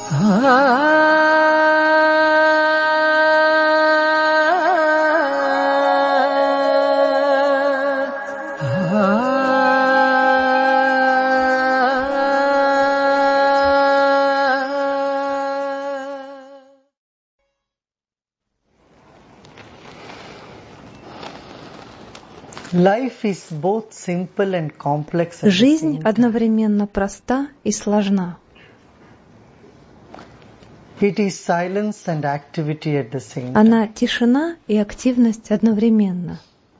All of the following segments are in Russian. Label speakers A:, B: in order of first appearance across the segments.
A: Жизнь одновременно проста и сложна. Она тишина и активность одновременно.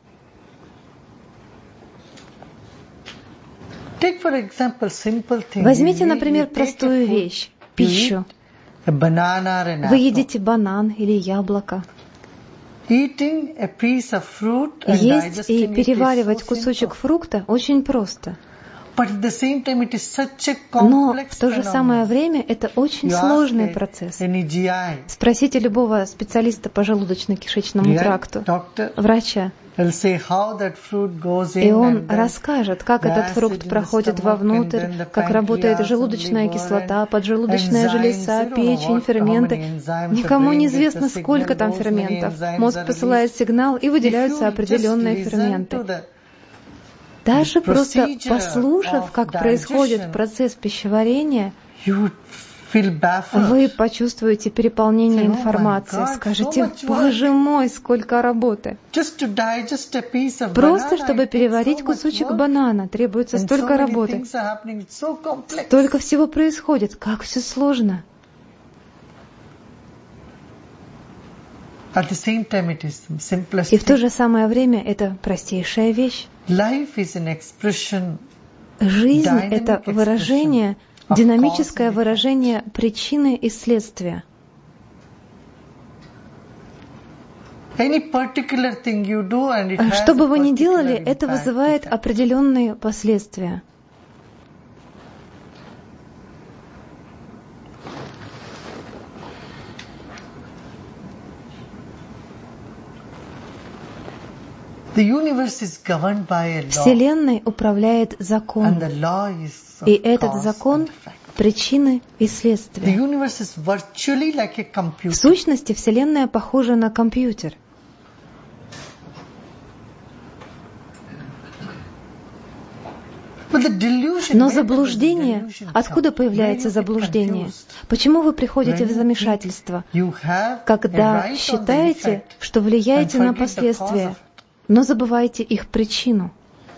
A: Возьмите, например, простую вещь – пищу. Вы едите банан или яблоко. Есть и переваривать кусочек фрукта очень просто. Но в то же самое время это очень сложный процесс. Спросите любого специалиста по желудочно-кишечному тракту, врача, и он расскажет, как этот фрукт проходит вовнутрь, как работает желудочная кислота, поджелудочная железа, печень, ферменты. Никому не известно, сколько там ферментов. Мозг посылает сигнал, и выделяются определенные ферменты. Даже просто послушав, как происходит процесс пищеварения, вы почувствуете переполнение информации, скажете: «Боже мой, сколько работы!» Просто чтобы переварить кусочек банана, требуется столько работы. Столько всего происходит, как все сложно. И в то же самое время это простейшая вещь. Жизнь — это выражение, динамическое выражение причины и следствия. Что бы вы ни делали, это вызывает определенные последствия. Вселенной управляет закон, и этот закон — причины и следствия. В сущности, Вселенная похожа на компьютер. Но заблуждение, откуда появляется заблуждение? Почему вы приходите в замешательство? Когда считаете, что влияете на последствия, но забываете их причину.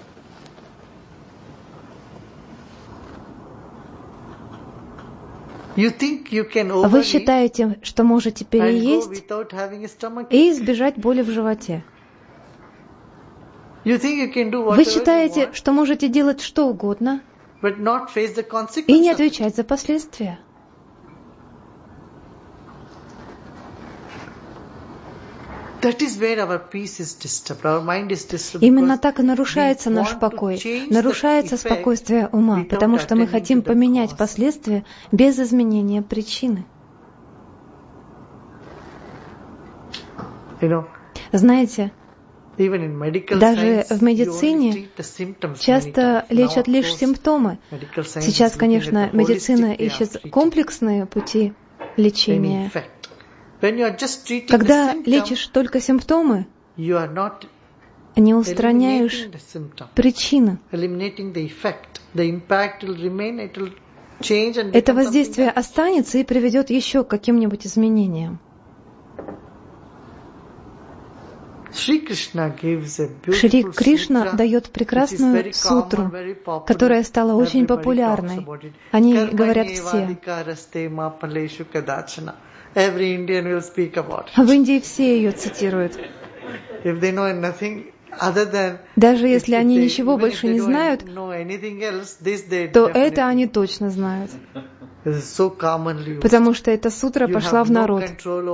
A: Вы считаете, что можете переесть и избежать боли в животе. Вы считаете, что можете делать что угодно и не отвечать за последствия. Именно так и нарушается наш покой, нарушается спокойствие ума, потому что мы хотим поменять последствия без изменения причины. Знаете, даже в медицине часто лечат лишь симптомы. Сейчас, конечно, медицина ищет комплексные пути лечения. Когда лечишь только симптомы, не устраняешь причину. Это воздействие останется и приведет еще к каким-нибудь изменениям. Шри Кришна дает прекрасную сутру, которая стала очень популярной. О ней говорят все. В Индии все ее цитируют. Даже если они ничего больше не знают, то это они точно знают. Потому что эта сутра пошла в народ.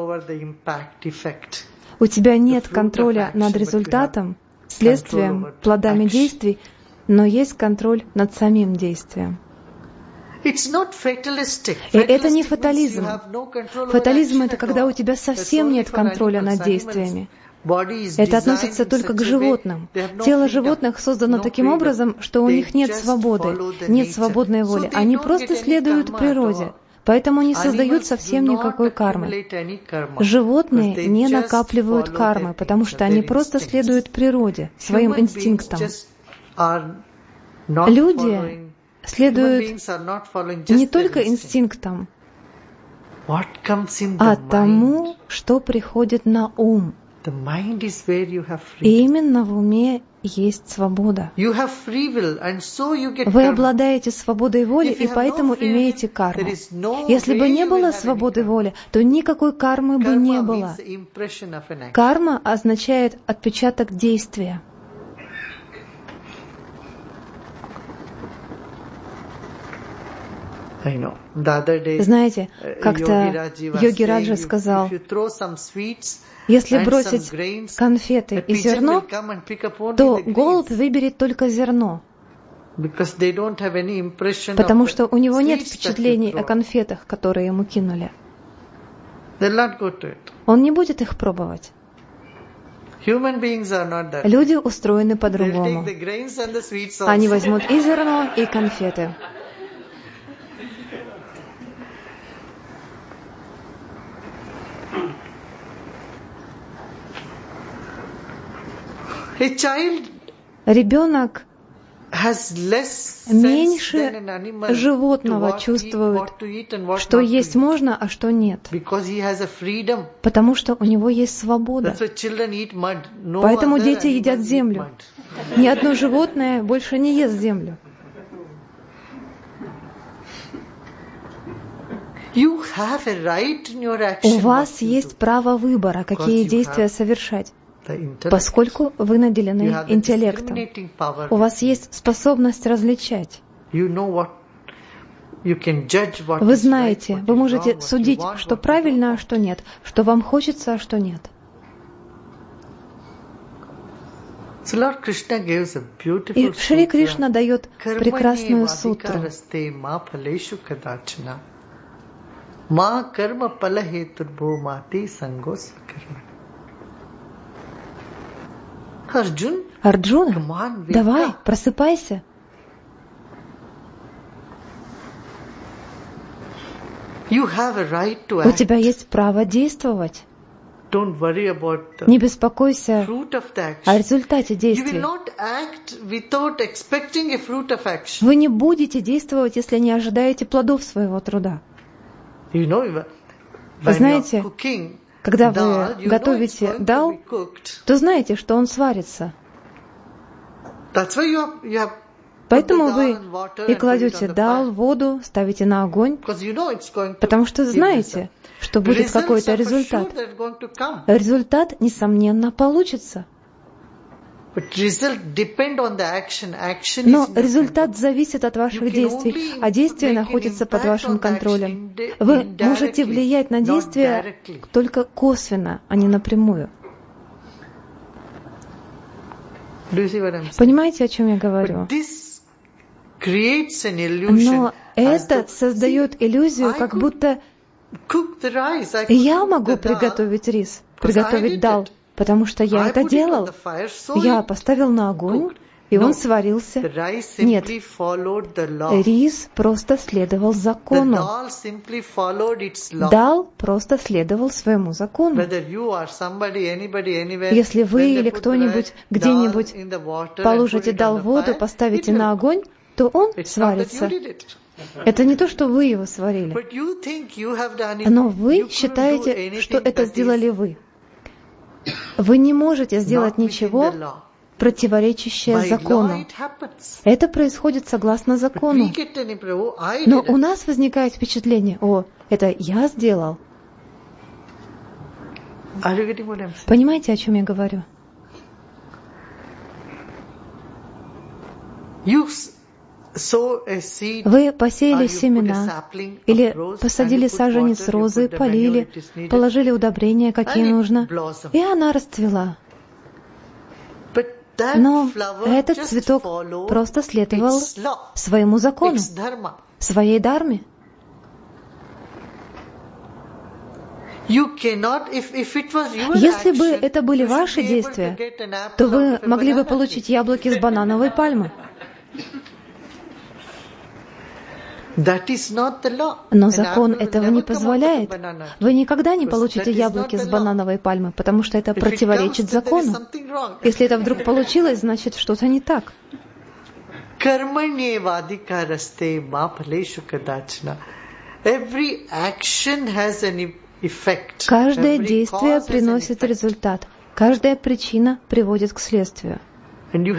A: У тебя нет контроля над результатом, следствием, плодами действий, но есть контроль над самим действием. И это не фатализм. Фатализм — это когда у тебя совсем нет контроля над действиями. Это относится только к животным. Тело животных создано таким образом, что у них нет свободы, нет свободной воли. Они просто следуют природе. поэтому не создают совсем никакой кармы. Животные не накапливают кармы, потому что они просто следуют природе, своим инстинктам. Люди следуют не только инстинктам, а тому, что приходит на ум. И именно в уме есть свобода. Вы обладаете свободой воли, и поэтому имеете карму. Если бы не было свободы воли, то никакой кармы бы не было. Карма означает отпечаток действия. Знаете, как-то Йоги Раджа сказал, если бросить конфеты и зерно, то голубь выберет только зерно, потому что у него нет впечатлений о конфетах, которые ему кинули. Он не будет их пробовать. Люди устроены по-другому. Они возьмут и зерно, и конфеты. Ребенок меньше животного чувствует, что есть можно, а что нет, потому что у него есть свобода. Поэтому дети едят землю. Ни одно животное больше не ест землю. У вас есть право выбора, какие действия совершать, поскольку вы наделены интеллектом. У вас есть способность различать. Вы знаете, вы можете судить, что правильно, а что нет, что вам хочется, а что нет. И Шри Кришна дает прекрасную сутру. Арджуна, давай, просыпайся. У тебя есть право действовать. Не беспокойся о результате действий. Вы не будете действовать, если не ожидаете плодов своего труда. Знаете, когда вы готовите дал, то знаете, что он сварится. Поэтому вы и кладете дал, воду, ставите на огонь, потому что знаете, что будет какой-то результат. Результат, несомненно, получится. Но результат зависит от ваших действий, а действия находятся под вашим контролем. Вы можете влиять на действия только косвенно, а не напрямую. Понимаете, о чем я говорю? Но это создает иллюзию, как будто я могу приготовить рис, приготовить дал, потому что я это делал. Я поставил на огонь, и он сварился. Нет, рис просто следовал закону. Дал просто следовал своему закону. Если вы или кто-нибудь где-нибудь положите дал в воду, поставите на огонь, то он сварится. Это не то, что вы его сварили. Но вы считаете, что это сделали вы. Вы не можете сделать ничего, противоречащее закону. Это происходит согласно закону. Но у нас возникает впечатление: о, это я сделал. Понимаете, о чем я говорю? Вы посеяли семена или посадили саженец розы, полили, положили удобрения, какие нужно, и она расцвела. Но этот цветок просто следовал своему закону, своей дхарме. Если бы это были ваши действия, то вы могли бы получить яблоки с банановой пальмы. Но закон этого не позволяет. Вы никогда не получите яблоки с банановой пальмы, потому что это противоречит закону. Если это вдруг получилось, значит, что-то не так. Каждое действие приносит результат. Каждая причина приводит к следствию. И у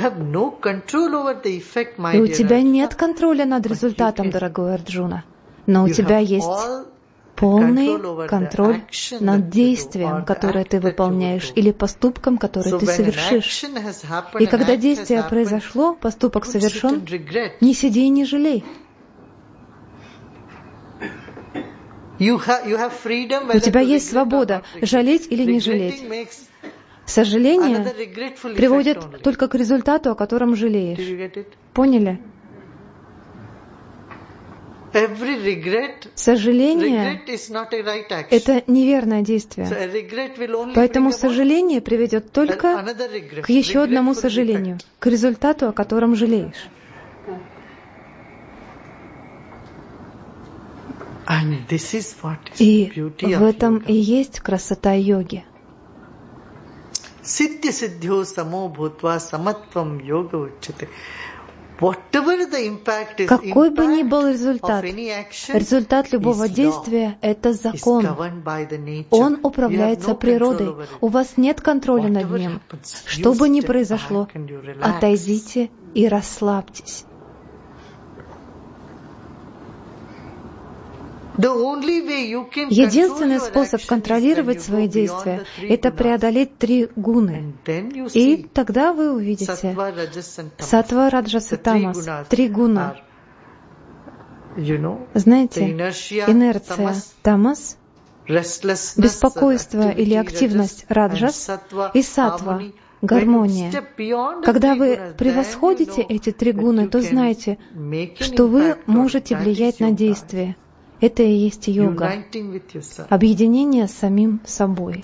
A: тебя нет контроля над результатом, дорогой Арджуна. Но у тебя есть полный контроль над действием, которое ты выполняешь, или поступком, который ты совершишь. И когда действие произошло, поступок совершен, не сиди и не жалей. У тебя есть свобода жалеть или не жалеть. Сожаление приводит только к результату, о котором жалеешь. Поняли? Сожаление — это неверное действие. Поэтому сожаление приведет только к еще одному сожалению, к результату, о котором жалеешь. И в этом и есть красота йоги. Какой бы ни был результат любого действия — это закон. Он управляется природой. У вас нет контроля над ним. Что бы ни произошло, отойдите и расслабьтесь. Единственный способ контролировать свои действия — это преодолеть 3 гуны. И тогда вы увидите саттва, раджас и тамас, 3 гуна. Знаете, инерция тамас, беспокойство или активность раджас и саттва, гармония. Когда вы превосходите эти 3 гуны, то знайте, что вы можете влиять на действие. Это и есть йога, объединение с самим собой.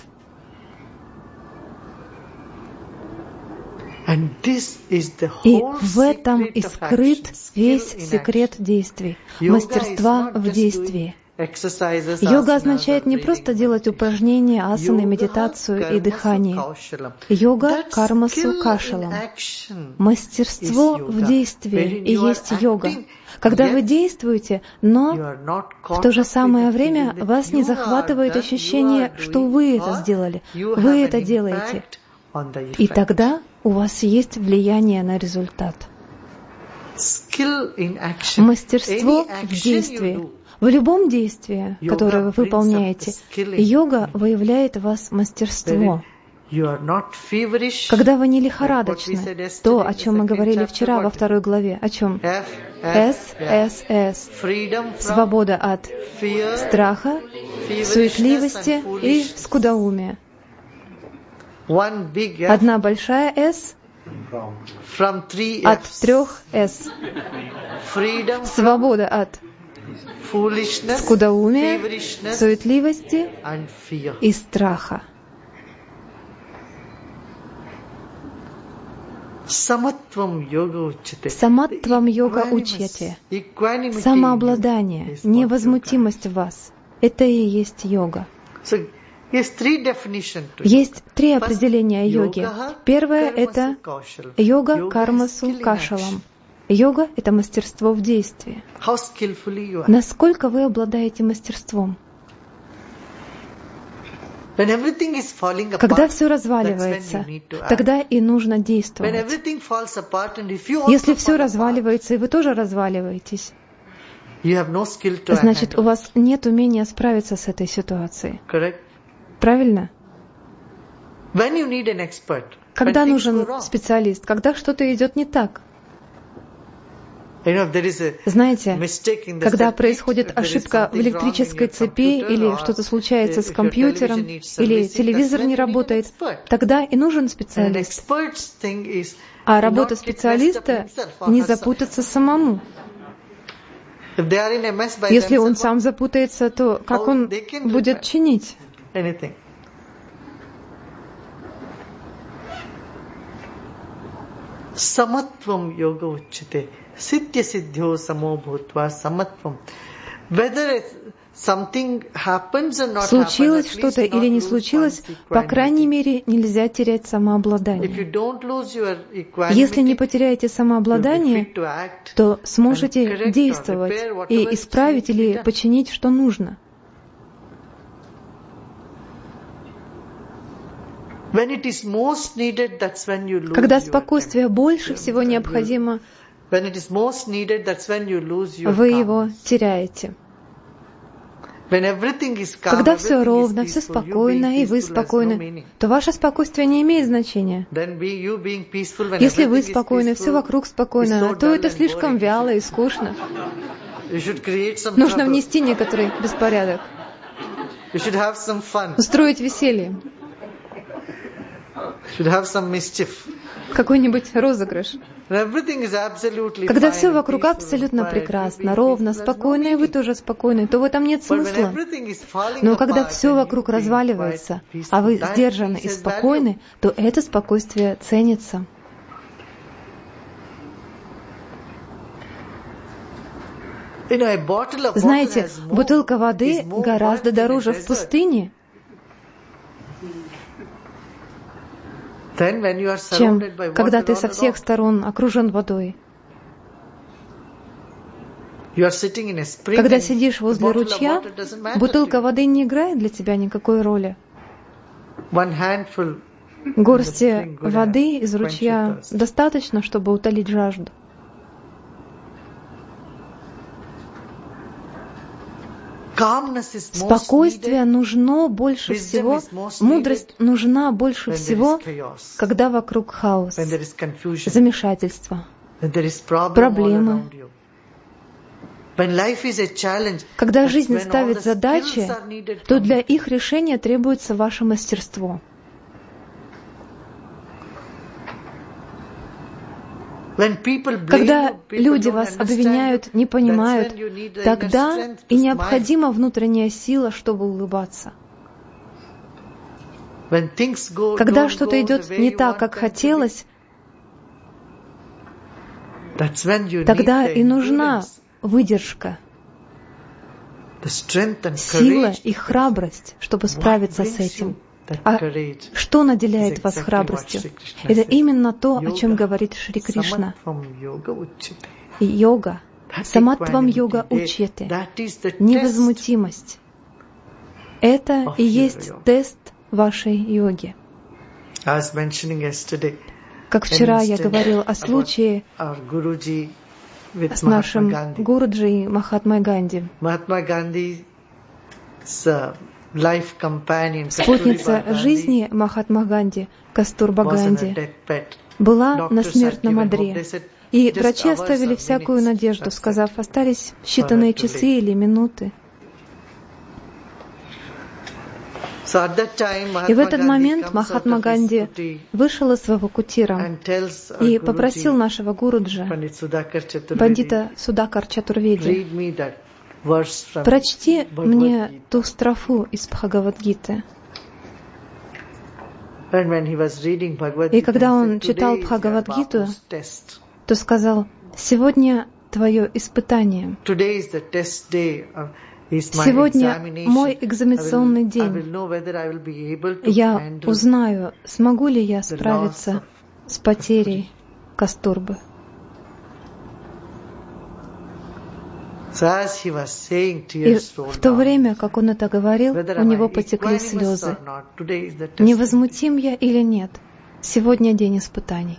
A: И в этом и скрыт весь секрет действий, мастерства в действии. Йога означает не просто делать упражнения, асаны, медитацию и дыхание. Йога кармасу кашалам. Мастерство в действии и есть йога. Когда вы действуете, но в то же самое время вас не захватывает ощущение, что вы это сделали, вы это делаете. И тогда у вас есть влияние на результат. Мастерство в действии. В любом действии, которое вы выполняете, йога выявляет в вас мастерство. Когда вы не лихорадочны, то, о чем мы говорили вчера во 2 главе, о чем? ССС. Свобода от страха, суетливости и скудоумия. Одна большая «С» от 3 «С». Свобода от скудоумия, суетливости и страха. Саматтвам йога учьяте. Самообладание, невозмутимость в вас. Это и есть йога. Есть 3 определения йоги. Первое — это йога кармасу кашалам. Йога — это мастерство в действии. Насколько вы обладаете мастерством? Когда все разваливается, тогда и нужно действовать. Если все разваливается, и вы тоже разваливаетесь, значит, у вас нет умения справиться с этой ситуацией. Правильно? Когда нужен специалист? Когда что-то идет не так? Знаете, когда происходит ошибка в электрической цепи, или что-то случается с компьютером, или телевизор не работает, тогда и нужен специалист. А работа специалиста — не запутаться самому. Если он сам запутается, то как он будет чинить?
B: Samatvam yoga uchyate. Sitya siddhyo samo bhutva samatvam. Whether something happens or not happens,
A: случилось что-то или не случилось, по крайней мере, нельзя терять самообладание. Если не потеряете самообладание, то сможете действовать и исправить или починить, что нужно. Когда спокойствие больше всего необходимо, вы его теряете. Когда все ровно, все спокойно, и вы спокойны, то ваше спокойствие не имеет значения. Если вы спокойны, все вокруг спокойно, то это слишком вяло и скучно. Нужно внести некоторый беспорядок, устроить веселье, какой-нибудь розыгрыш. Когда все вокруг абсолютно прекрасно, ровно, спокойно, и вы тоже спокойны, то в этом нет смысла. Но когда все вокруг разваливается, а вы сдержаны и спокойны, то это спокойствие ценится. Знаете, бутылка воды гораздо дороже в пустыне, чем когда ты со всех сторон окружен водой. Когда сидишь возле ручья, бутылка воды не играет для тебя никакой роли. Горсти воды из ручья достаточно, чтобы утолить жажду. Спокойствие нужно больше всего, мудрость нужна больше всего, когда вокруг хаос, замешательство, проблемы. Когда жизнь ставит задачи, то для их решения требуется ваше мастерство. Когда люди вас обвиняют, не понимают, тогда и необходима внутренняя сила, чтобы улыбаться. Когда что-то идет не так, как хотелось, тогда и нужна выдержка, сила и храбрость, чтобы справиться с этим. А что наделяет вас храбростью? Это именно то, о чем говорит Шри Кришна. Йога. Саматтвам йога учьете. Невозмутимость. Это и есть тест вашей йоги. Как вчера я говорил о случае с нашим Гуруджи Махатмой Ганди. Спутница жизни Махатма Ганди, Кастурба Ганди, была на смертном одре. И врачи оставили всякую надежду, сказав, остались считанные часы или минуты. И в этот момент Махатма Ганди вышел из своего кутира и попросил нашего Гуруджа, пандита Судакар Чатурведи, прочти мне ту строфу из Бхагавад-гиты. И когда он читал Бхагавад-гиту, то сказал, сегодня твое испытание. Сегодня мой экзаменационный день. Я узнаю, смогу ли я справиться с потерей Кастурбы. И в то время, как он это говорил, у него потекли слезы. Невозмутим я или нет? Сегодня день испытаний.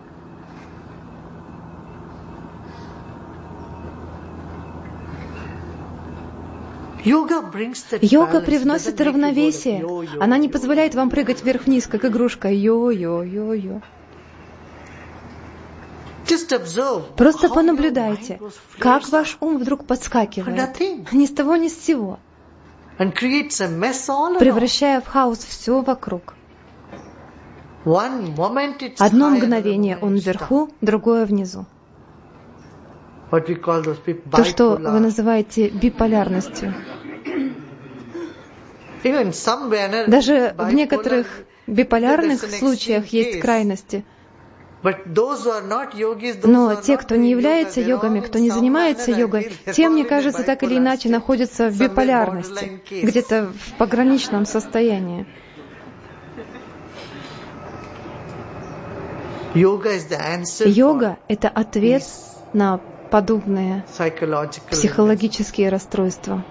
A: Йога привносит равновесие. Она не позволяет вам прыгать вверх-вниз, как игрушка. Йо-йо-йо-йо. Просто понаблюдайте, как ваш ум вдруг подскакивает, ни с того ни с сего, превращая в хаос все вокруг. Одно мгновение он вверху, другое внизу. То, что вы называете биполярностью. Даже в некоторых биполярных случаях есть крайности. Но те, кто не является йогами, кто не занимается йогой, те, мне кажется, так или иначе находятся в биполярности, где-то в пограничном состоянии. Йога — это ответ на подобные психологические расстройства.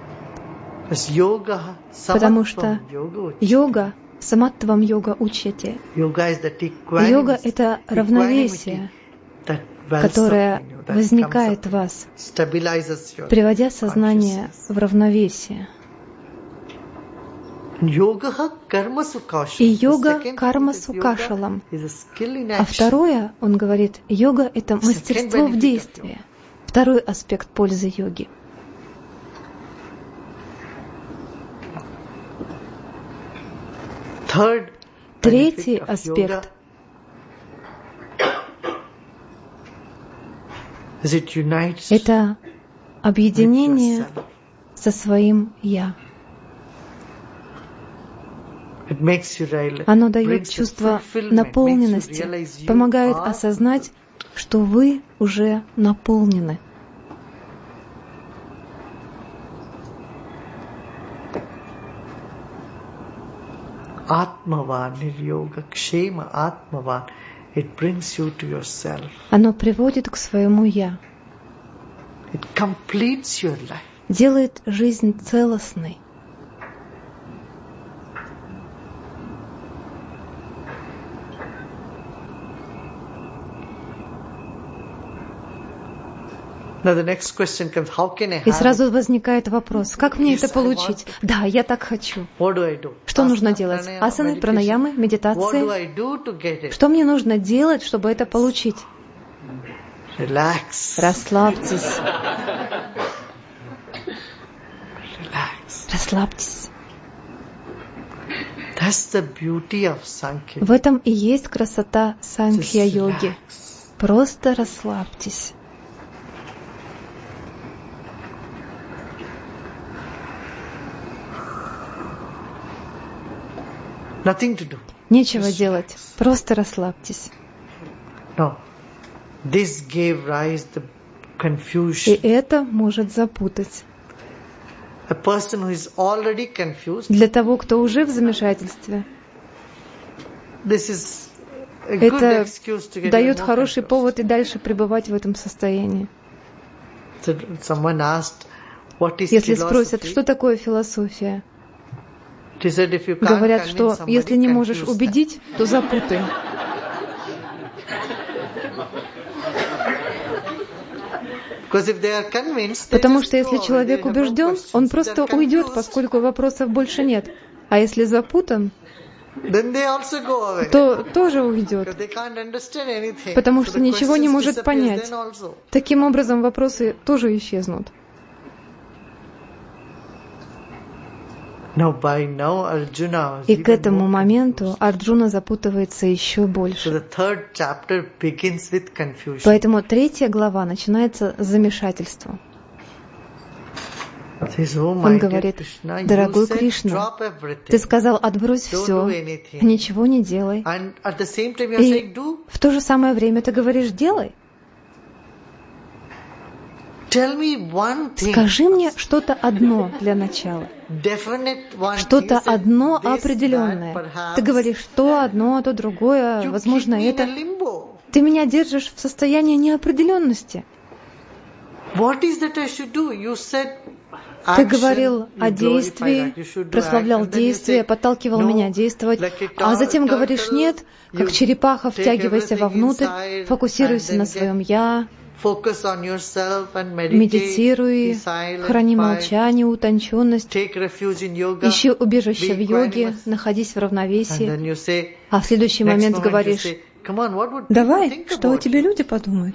A: Потому что йога, саматтвам йога учите. Йога — это равновесие, которое возникает в вас, приводя сознание в равновесие. И йога карма сукашалам. А второе, он говорит, йога — это мастерство в действии. Второй аспект пользы йоги. Третий аспект — это объединение со своим «я». Оно дает чувство наполненности, помогает осознать, что вы уже наполнены. Оно приводит к своему «я», делает жизнь целостной. И сразу возникает вопрос, как мне это получить? Да, я так хочу. Что нужно делать? Асаны, пранаямы, медитации? Что мне нужно делать, чтобы это получить? Расслабьтесь. Расслабьтесь. В этом и есть красота санхья-йоги. Просто расслабьтесь. Нечего делать, просто расслабьтесь. И это может запутать. Для того, кто уже в замешательстве, это дает хороший повод и дальше пребывать в этом состоянии. Если спросят, что такое философия, говорят, что если не можешь убедить, то запутай. Потому что если человек убежден, он просто уйдет, поскольку вопросов больше нет. А если запутан, то тоже уйдет, потому что ничего не может понять. Таким образом, вопросы тоже исчезнут. И к этому моменту Арджуна запутывается еще больше. Поэтому 3 глава начинается с замешательства. Он говорит: дорогой Кришна, ты сказал, отбрось все, ничего не делай. И в то же самое время ты говоришь, делай. Скажи мне что-то одно для начала. Что-то одно определенное. Ты говоришь то одно, то другое, возможно, это. Ты меня держишь в состоянии неопределенности. Ты говорил о действии, прославлял действие, подталкивал меня действовать, а затем говоришь нет, как черепаха, втягивайся вовнутрь, фокусируйся на своем «я», медитируй, храни молчание, утонченность, ищи убежище в йоге, находись в равновесии, а в следующий момент говоришь: давай, что о тебе люди подумают?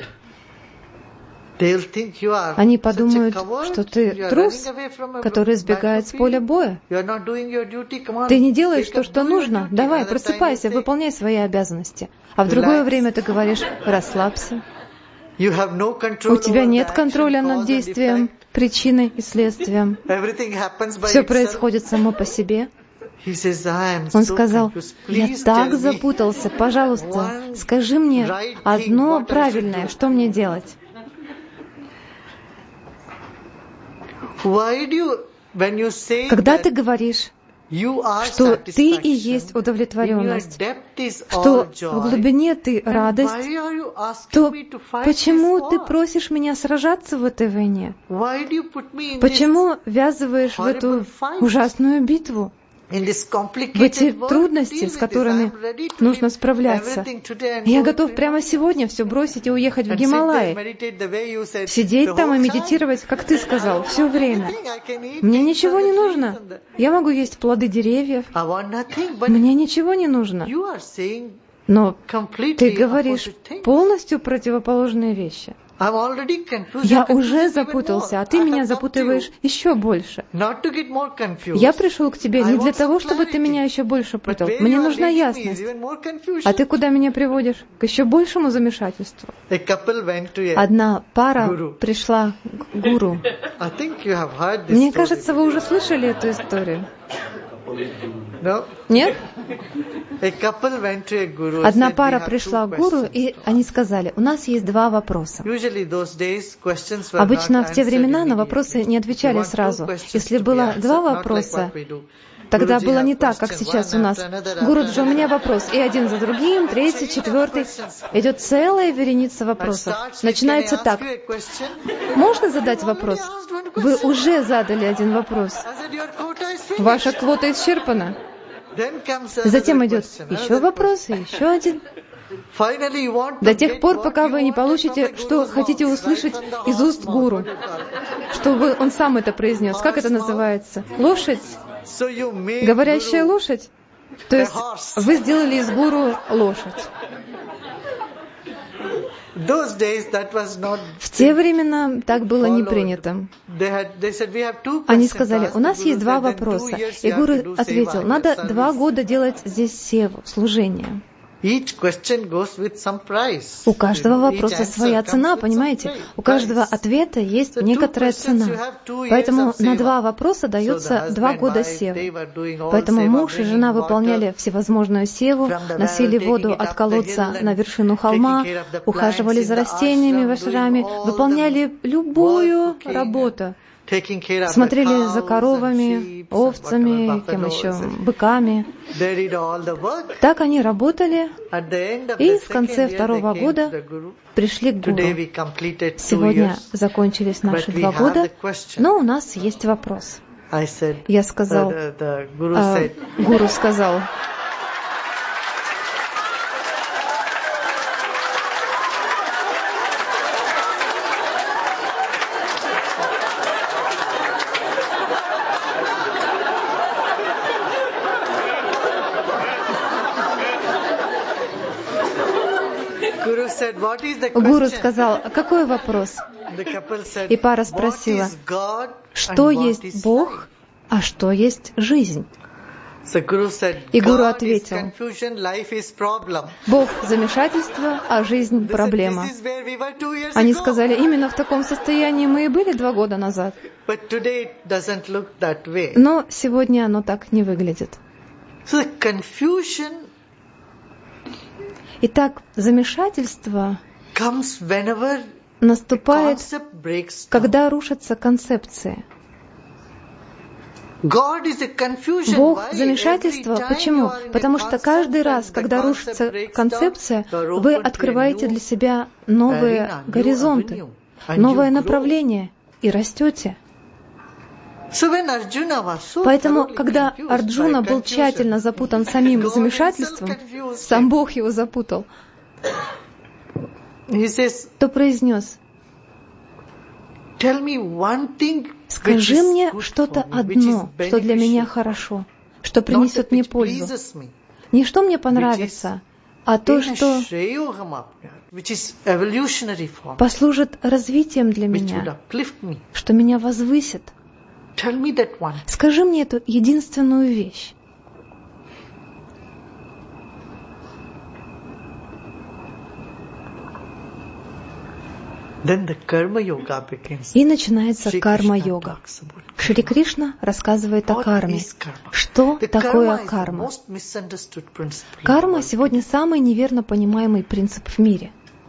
A: Они подумают, что ты трус, который избегает с поля боя. Ты не делаешь то, что нужно. Давай, просыпайся, выполняй свои обязанности. А в другое время ты говоришь: расслабься. У тебя нет контроля над действием, причиной и следствием. Все происходит само по себе. Он сказал: «Я так запутался, пожалуйста, скажи мне одно правильное, что мне делать?» Когда ты говоришь, что ты и есть удовлетворенность, что в глубине ты радость, то почему ты просишь меня сражаться в этой войне? Почему ввязываешь в эту ужасную битву? В эти трудности, с которыми нужно справляться. Я готов прямо сегодня все бросить и уехать в Гималаи, сидеть там и медитировать, как ты сказал, все время. Мне ничего не нужно. Я могу есть плоды деревьев. Мне ничего не нужно. Но ты говоришь полностью противоположные вещи. Я уже запутался, а ты меня запутываешь еще больше. Я пришел к тебе не для того, чтобы ты меня еще больше путал. Мне нужна ясность. А ты куда меня приводишь? К еще большему замешательству. Одна пара пришла к гуру. Мне кажется, вы уже слышали эту историю. Нет? Одна пара пришла к гуру, и они сказали: у нас есть два вопроса. Обычно в те времена на вопросы не отвечали сразу. Если было два вопроса, тогда было не так, как сейчас у нас. Гуруджи, у меня вопрос. И один за другим, третий, четвертый. Идет целая вереница вопросов. Начинается так. Можно задать вопрос? Вы уже задали один вопрос. Ваша квота исчерпана. Затем идет еще вопрос и еще один. До тех пор, пока вы не получите, что хотите услышать из уст гуру. Чтобы он сам это произнес. Как это называется? Лошадь? Говорящая лошадь? То есть вы сделали из гуру лошадь. В те времена так было не принято. Они сказали: у нас есть два вопроса. И гуру ответил: надо 2 года делать здесь севу, служение. У каждого вопроса своя цена, понимаете? У каждого ответа есть некоторая цена. Поэтому на 2 вопроса дается 2 года севы. Поэтому муж и жена выполняли всевозможную севу, носили воду от колодца на вершину холма, ухаживали за растениями в ашраме, выполняли любую работу. Смотрели за коровами, овцами, кем еще, быками. Так они работали, и в конце 2-го года пришли к гуру. Сегодня закончились наши 2 года, но у нас есть вопрос. Я сказал, гуру сказал: Гуру сказал: какой вопрос? И пара спросила: что есть Бог, а что есть жизнь? И гуру ответил: Бог — замешательство, а жизнь — проблема. Они сказали: именно в таком состоянии мы и были 2 года назад. Но сегодня оно так не выглядит. Итак, замешательство наступает, когда рушатся концепции. Бог — замешательство. Почему? Потому что каждый раз, когда рушится концепция, вы открываете для себя новые горизонты, новое направление и растете. Поэтому, когда Арджуна был тщательно запутан самим замешательством, сам Бог его запутал, то произнес: скажи мне что-то одно, что для меня хорошо, что принесет мне пользу. Не что мне понравится, а то, что послужит развитием для меня, что меня возвысит. Скажи мне эту единственную вещь. И начинается карма-йога. Шри Кришна рассказывает о карме. Что такое карма? Карма сегодня самый неверно понимаемый принцип в мире.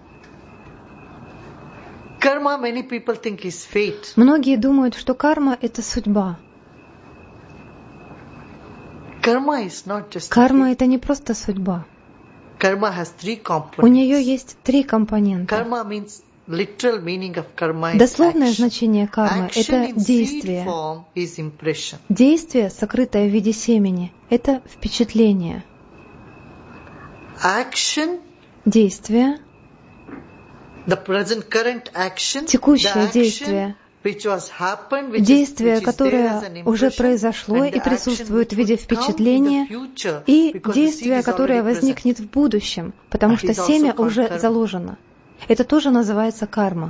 A: Многие думают, что карма — это судьба. Карма — это не просто судьба. У нее есть 3 компонента. Дословное значение кармы — это действие. Действие, сокрытое в виде семени, — это впечатление. Действие, текущее действие, действие, которое уже произошло и присутствует в виде впечатления, и действие, которое возникнет в будущем, потому что семя уже заложено. Это тоже называется карма.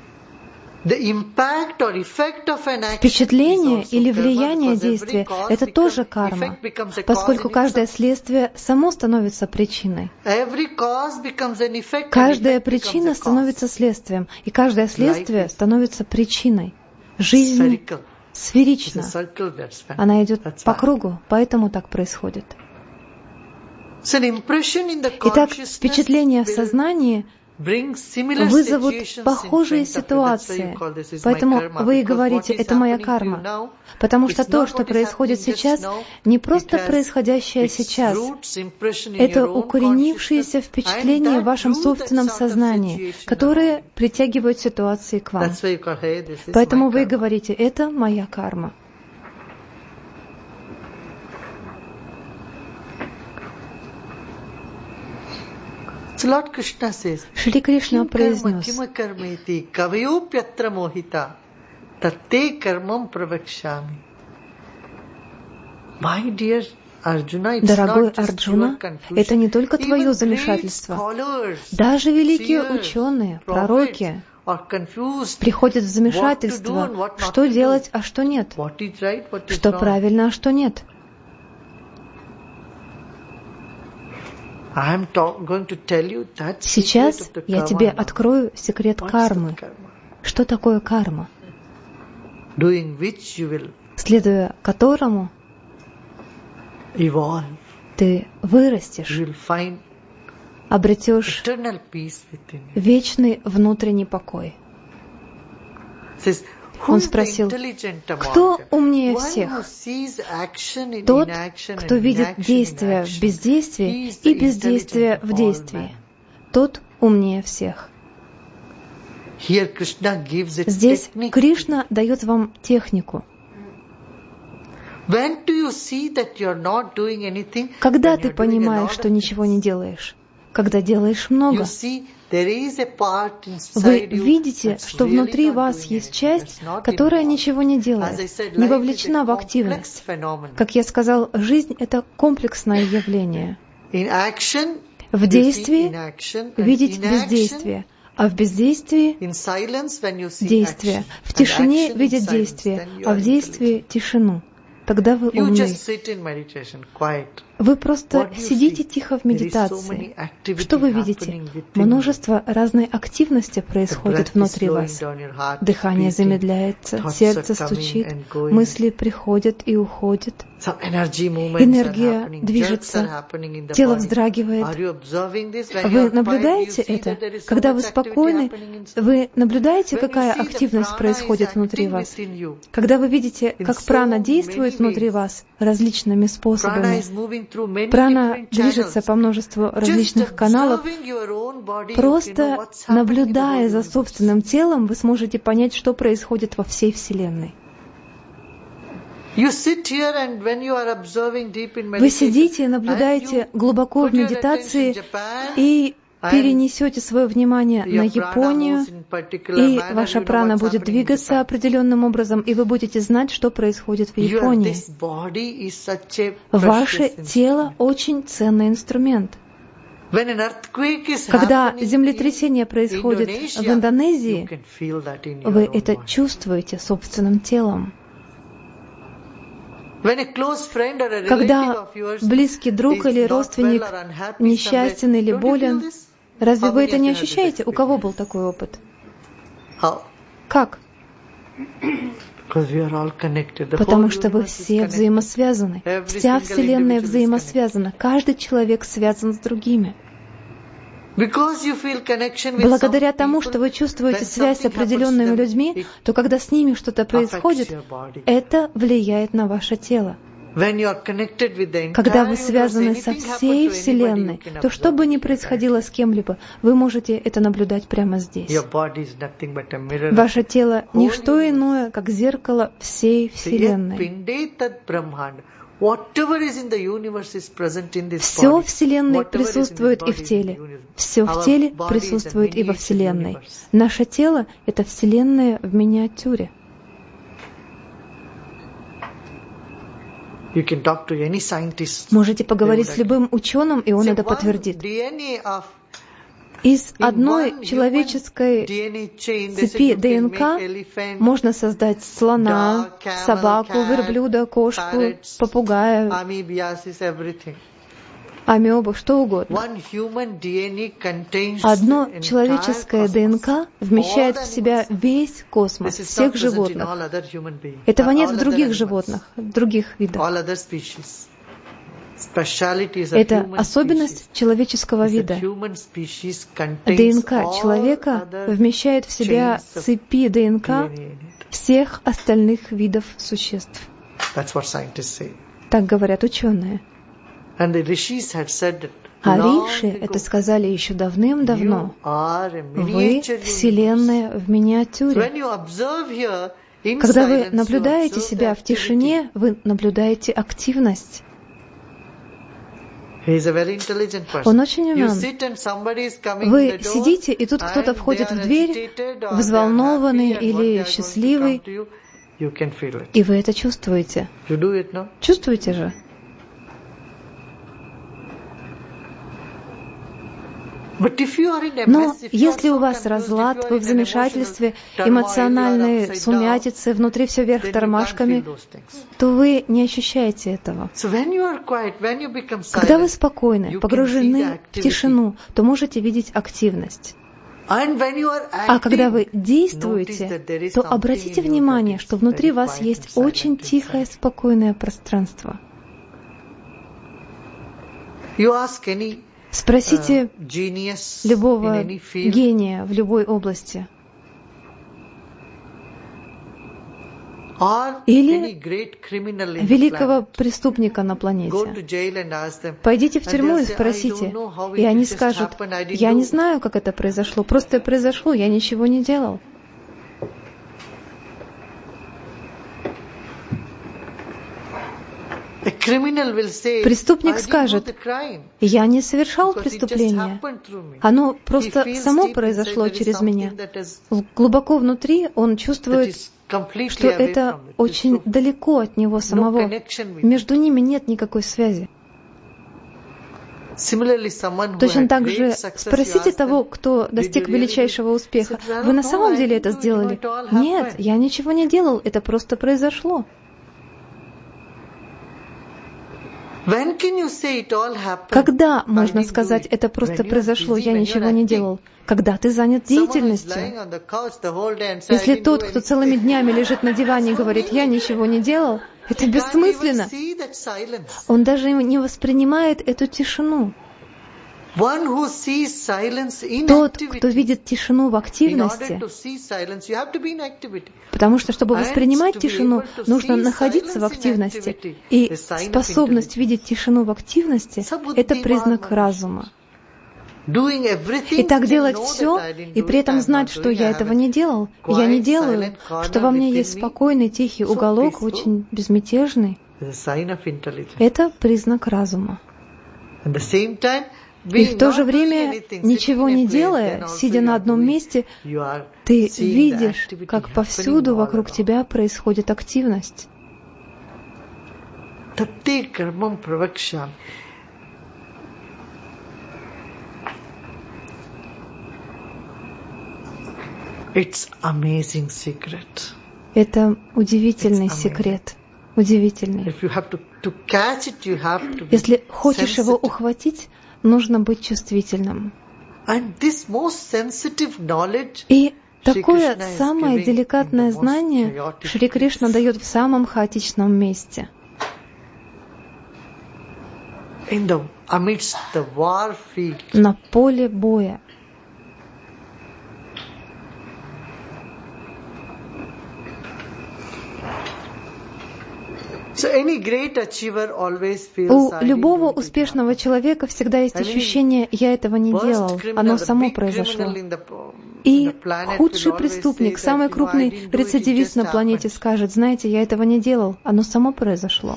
A: Впечатление или влияние действия — это тоже карма, поскольку каждое следствие само становится причиной. Каждая причина становится следствием, и каждое следствие становится причиной. Жизнь сферична. Она идет по кругу, поэтому так происходит. Итак, впечатления в сознании вызовут похожие ситуации. Поэтому вы и говорите: это моя карма. Потому что то, что происходит сейчас, не просто происходящее сейчас. Это укоренившиеся впечатления в вашем собственном сознании, которые притягивают ситуации к вам. Поэтому вы и говорите: это моя карма. Шри Кришна произнес: дорогой Арджуна, это не только твое замешательство. Даже великие ученые, пророки приходят в замешательство, что делать, а что нет, что правильно, а что нет. Сейчас я тебе открою секрет кармы. Что такое карма? Следуя которому ты вырастешь, обретешь вечный внутренний покой. Он спросил: кто умнее всех? Тот, кто видит действие в бездействии и бездействие в действии. Тот умнее всех. Здесь Кришна дает вам технику. Когда ты понимаешь, что ничего не делаешь? Когда делаешь много. Вы видите, что внутри вас есть часть, которая ничего не делает, не вовлечена в активность. Как я сказал, жизнь — это комплексное явление. В действии видеть бездействие, а в бездействии — действие. В тишине видеть действие, а в действии — тишину. Тогда вы умны. Вы просто сидите тихо в медитации. Что вы видите? Множество разной активности происходит внутри вас. Дыхание замедляется, сердце стучит, мысли приходят и уходят. Энергия движется, тело вздрагивает. Вы наблюдаете это? Когда вы спокойны, вы наблюдаете, какая активность происходит внутри вас? Когда вы видите, как прана действует внутри вас различными способами, прана движется по множеству различных каналов, просто наблюдая за собственным телом, вы сможете понять, что происходит во всей Вселенной. Вы сидите и наблюдаете глубоко в медитации и перенесете свое внимание на Японию, и ваша прана будет двигаться определенным образом, и вы будете знать, что происходит в Японии. Ваше тело очень ценный инструмент. Когда землетрясение происходит в Индонезии, вы это чувствуете собственным телом. Когда близкий друг или родственник несчастен или болен, разве вы это не ощущаете? У кого был такой опыт? Как? Потому что вы все взаимосвязаны. Вся Вселенная взаимосвязана. Каждый человек связан с другими. Благодаря тому, что вы чувствуете связь с определенными людьми, то когда с ними что-то происходит, это влияет на ваше тело. Когда вы связаны со всей Вселенной, то что бы ни происходило с кем-либо, вы можете это наблюдать прямо здесь. Ваше тело — ничто иное, как зеркало всей Вселенной. Все в Вселенной присутствует и в теле. Все в теле присутствует и во Вселенной. Наше тело — это Вселенная в миниатюре. Можете поговорить с любым ученым, и он это подтвердит. Из одной человеческой цепи ДНК можно создать слона, собаку, верблюда, кошку, попугая, амебу, что угодно. Одно человеческое ДНК вмещает в себя весь космос, всех животных. Этого нет в других животных, в других видах. Это особенность человеческого вида. ДНК человека вмещает в себя цепи ДНК всех остальных видов существ. Так говорят ученые. А риши это сказали еще давным-давно. Вы — Вселенная в миниатюре. Когда вы наблюдаете себя в тишине, вы наблюдаете активность. Он очень умен. Вы сидите, и тут кто-то входит в дверь, взволнованный или счастливый, и вы это чувствуете. Чувствуете же? Но если у вас разлад, вы в замешательстве, эмоциональные сумятицы, внутри все вверх тормашками, то вы не ощущаете этого. Когда вы спокойны, погружены в тишину, то можете видеть активность. А когда вы действуете, то обратите внимание, что внутри вас есть очень тихое, спокойное пространство. Спросите любого гения в любой области. Или великого преступника на планете. Пойдите в тюрьму и спросите, и они скажут: «Я не знаю, как это произошло, просто произошло, я ничего не делал». Преступник скажет: «Я не совершал преступление. Оно просто само произошло через меня». Глубоко внутри он чувствует, что это очень далеко от него самого. Между ними нет никакой связи. Точно так же спросите того, кто достиг величайшего успеха: «Вы на самом деле это сделали?» «Нет, я ничего не делал, это просто произошло». Когда можно сказать, это просто произошло, я ничего не делал? Когда ты занят деятельностью. Если тот, кто целыми днями лежит на диване и говорит: «Я ничего не делал», это бессмысленно. Он даже не воспринимает эту тишину. Тот, кто видит тишину в активности, потому что, чтобы воспринимать тишину, нужно находиться в активности. И способность видеть тишину в активности — это признак разума. И так делать все, и при этом знать, что я этого не делал, я не делаю, что во мне есть спокойный, тихий уголок, очень безмятежный, это признак разума. И в то же время, ничего не делая, сидя на одном месте, ты видишь, как повсюду вокруг тебя происходит активность. Это удивительный секрет. Удивительный. Если хочешь его ухватить, нужно быть чувствительным. И Такое самое деликатное знание Шри Кришна дает в самом хаотичном месте. На поле боя. У любого успешного человека всегда есть ощущение «я этого не делал, оно само произошло». И худший преступник, самый крупный рецидивист на планете скажет: знаете, я этого не делал, оно само произошло.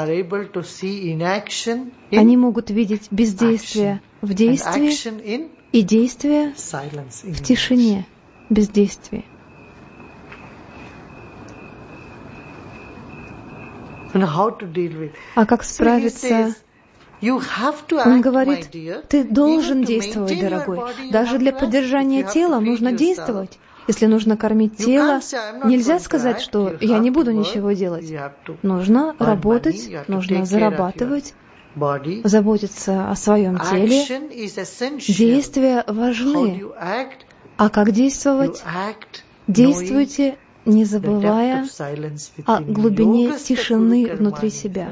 A: Они могут видеть бездействие в действии и действие в тишине, бездействии. А как справиться? Он говорит, ты должен действовать, дорогой. Даже для поддержания тела нужно действовать. Если нужно кормить тело, нельзя сказать, что я не буду ничего делать. Нужно работать, нужно зарабатывать, заботиться о своем теле. Действия важны. А как действовать? Действуйте, не забывая о глубине тишины внутри себя.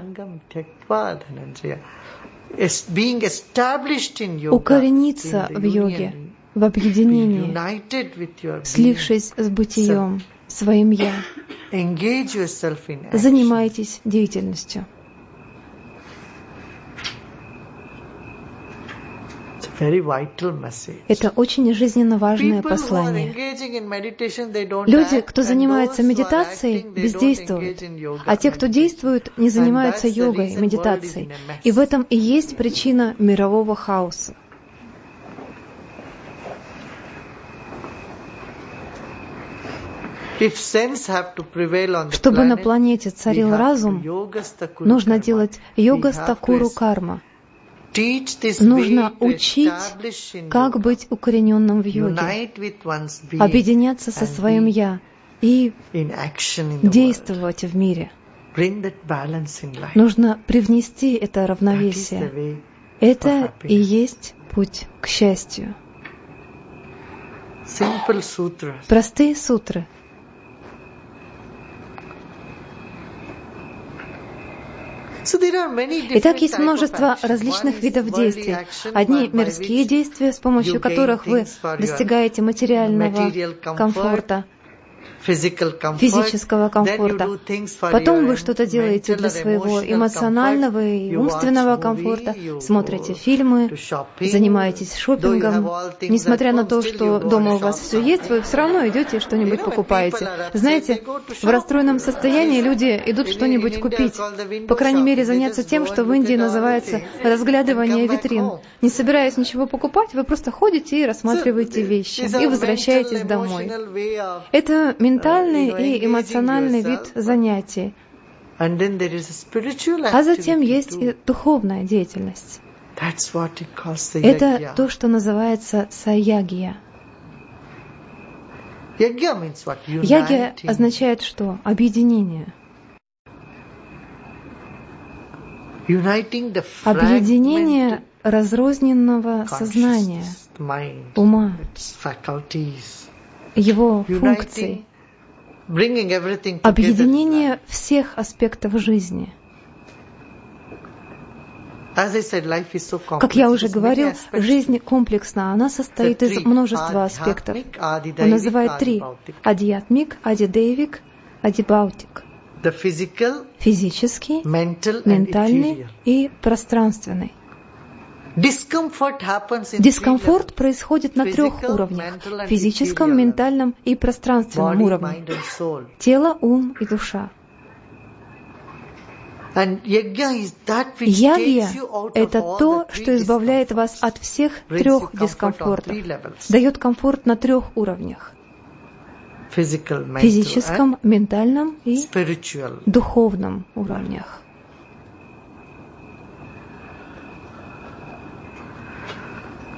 A: Укорениться в йоге, в объединении, слившись с бытием, своим «я». Занимайтесь деятельностью. Это очень жизненно важное послание. Люди, кто занимается медитацией, бездействуют, а те, кто действует, не занимаются йогой, медитацией. И в этом и есть причина мирового хаоса. Чтобы на планете царил разум, нужно делать йога-стакуру карма. Нужно учить, как быть укорененным в йоге, объединяться со своим «я» и действовать в мире. Нужно привнести это равновесие. Это и есть путь к счастью. Простые сутры. Итак, есть множество различных видов действий. Одни мирские действия, с помощью которых вы достигаете материального комфорта, физического комфорта. Потом вы что-то делаете для своего эмоционального и умственного комфорта, смотрите фильмы, занимаетесь шопингом. Несмотря на то, что дома у вас все есть, вы все равно идете и что-нибудь покупаете. Знаете, в расстроенном состоянии люди идут что-нибудь купить. По крайней мере, заняться тем, что в Индии называется разглядывание витрин. Не собираясь ничего покупать, вы просто ходите и рассматриваете вещи, и возвращаетесь домой. Это ментальный и эмоциональный вид занятий. А затем есть и духовная деятельность. Это то, что называется саягья. Ягья означает что? Объединение. Объединение разрозненного сознания, ума, его функций. Объединение всех аспектов жизни. Как я уже говорил, жизнь комплексна, она состоит из множества аспектов. Он называет три: адьятмик, адидейвик, адибаутик. Физический, ментальный и пространственный. Дискомфорт происходит на 3 уровнях: физическом, ментальном и пространственном уровне. Тело, ум и душа. Ягья — это то, что избавляет вас от всех 3 дискомфортов, дает комфорт на 3 уровнях: физическом, ментальном и духовном уровнях.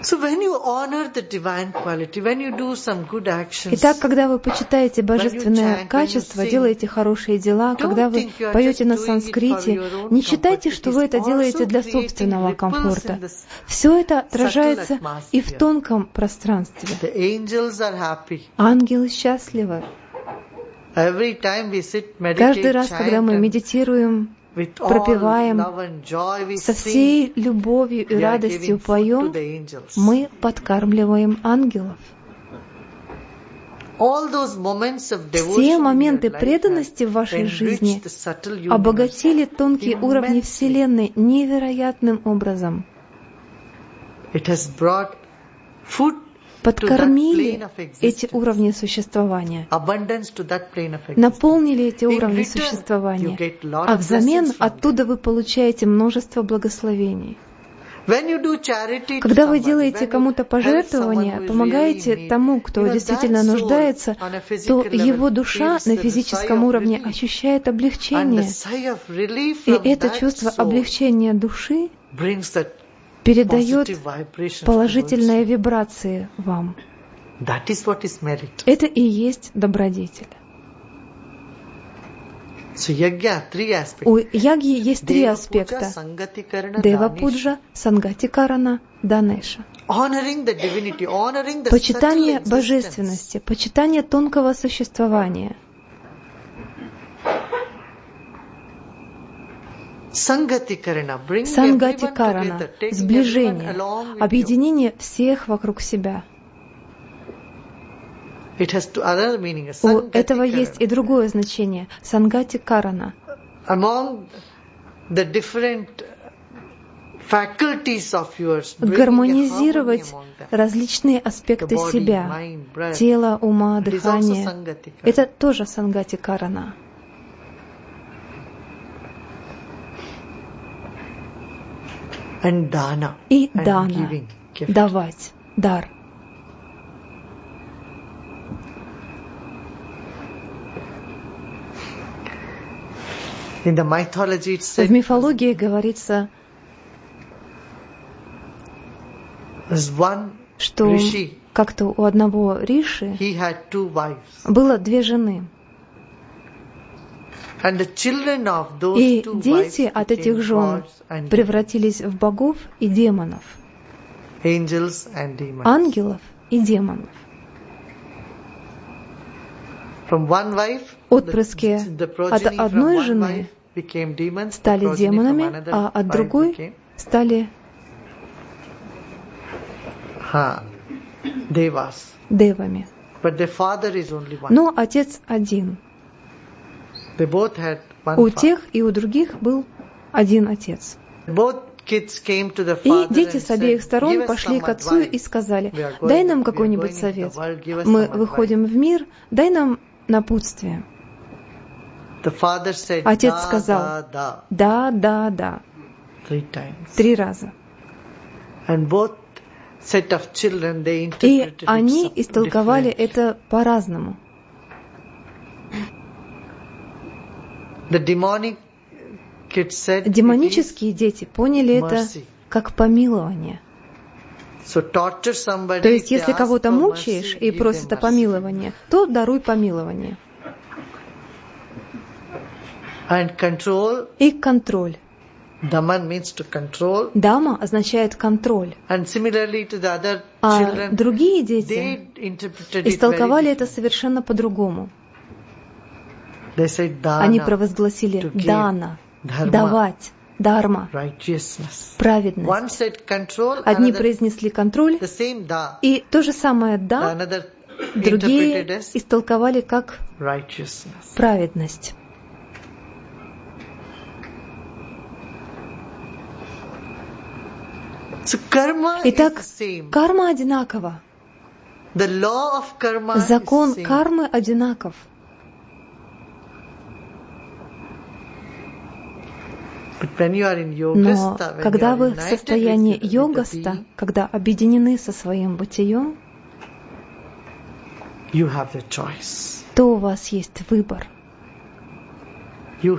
A: Итак, когда вы почитаете божественное качество, делаете хорошие дела, когда вы поете на санскрите, не считайте, что вы это делаете для собственного комфорта. Все это отражается и в тонком пространстве. Ангелы счастливы. Каждый раз, когда мы медитируем, пропеваем, со всей любовью и радостью поем, мы подкармливаем ангелов. Все моменты преданности в вашей жизни обогатили тонкие уровни Вселенной невероятным образом. Подкормили эти уровни существования, наполнили эти уровни существования, а взамен оттуда вы получаете множество благословений. Когда вы делаете кому-то пожертвование, помогаете тому, кто действительно нуждается, то его душа на физическом уровне ощущает облегчение. И это чувство облегчения души передает положительные вибрации вам. Это и есть добродетель. У яги есть три аспекта: Дева-пуджа, Сангати-карана, Данеша. Почитание божественности, почитание тонкого существования. Сангати-карана, сближение, объединение всех вокруг себя. У этого есть и другое значение. Сангати-карана. Гармонизировать различные аспекты себя, тела, ума, дыхания. Это тоже Сангати-карана. И дана, давать, дар. В мифологии говорится, что как-то у одного риши было две жены. И дети от этих жен превратились в богов и демонов, ангелов и демонов. Отпрыски от одной жены стали демонами, а от другой стали девами. Но отец один. У тех и у других был один отец. И дети с обеих сторон пошли к отцу и сказали: «Дай нам какой-нибудь совет. Мы выходим в мир, дай нам напутствие». Отец сказал: «Да, да, да». 3 раза. И они истолковали это по-разному. Демонические дети поняли это как помилование. То есть, если кого-то мучаешь и просят о помиловании, то даруй помилование. И контроль. Дама означает контроль. А другие дети истолковали это совершенно по-другому. Они провозгласили дана, давать, дарма, праведность. Одни произнесли контроль, и то же самое да, другие истолковали как праведность. Итак, карма одинакова. Закон кармы одинаков. Но когда вы в состоянии йогаста, когда объединены со своим бытием, то у вас есть выбор. У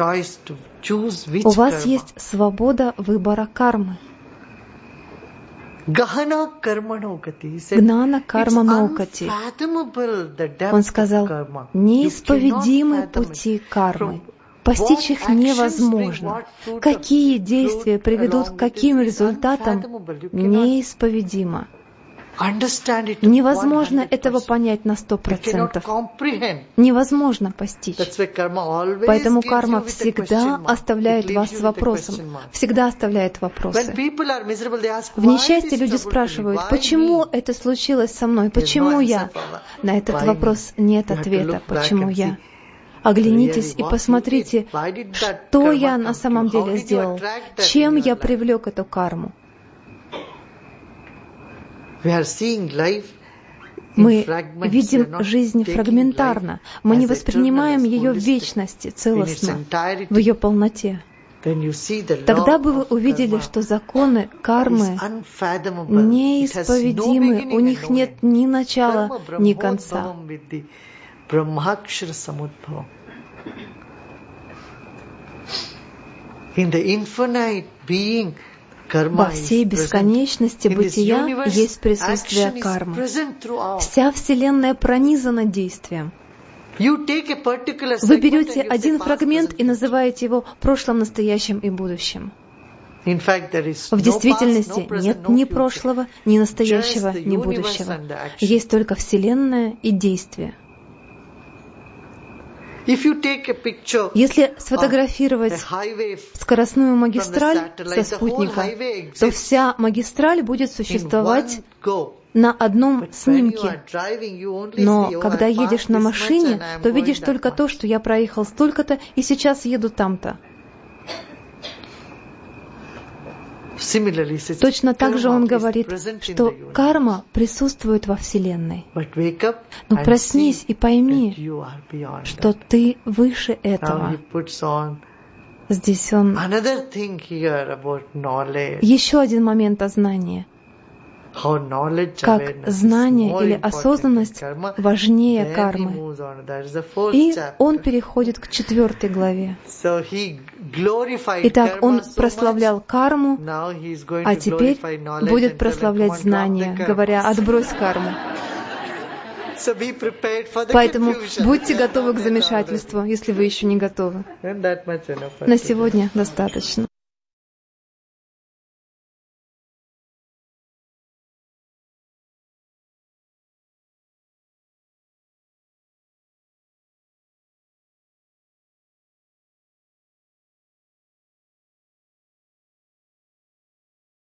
A: вас есть свобода выбора кармы.
B: Гахана карманокати.
A: Гнана карманокати. Он сказал, неисповедимы пути кармы. Постичь их невозможно. Какие действия приведут к каким результатам, неисповедимо. Невозможно этого понять на 100%. Невозможно постичь. Поэтому карма всегда оставляет вас с вопросом. Всегда оставляет вопросы. В несчастье люди спрашивают, почему это случилось со мной? Почему я? На этот вопрос нет ответа. Почему я? Оглянитесь и посмотрите, что я на самом деле сделал, чем я привлек эту карму. Мы видим жизнь фрагментарно, мы не воспринимаем ее в вечности, целостно, в ее полноте. Тогда бы вы увидели, что законы кармы неисповедимы, у них нет ни начала, ни конца. Во всей бесконечности бытия есть присутствие кармы. Вся Вселенная пронизана действием. Вы берете один фрагмент и называете его прошлым, настоящим и будущим. В действительности нет ни прошлого, ни настоящего, ни будущего. Есть только Вселенная и действие. Если сфотографировать скоростную магистраль со спутника, то вся магистраль будет существовать на одном снимке. Но когда едешь на машине, то видишь только то, что я проехал столько-то и сейчас еду там-то. Точно так же он говорит, что карма присутствует во Вселенной. Но проснись и пойми, что ты выше этого. Здесь он... Еще один момент о знании. Как знание или осознанность важнее кармы. И он переходит к 4 главе. Итак, он прославлял карму, а теперь будет прославлять знание, говоря, отбрось карму. Поэтому будьте готовы к замешательству, если вы еще не готовы. На сегодня достаточно.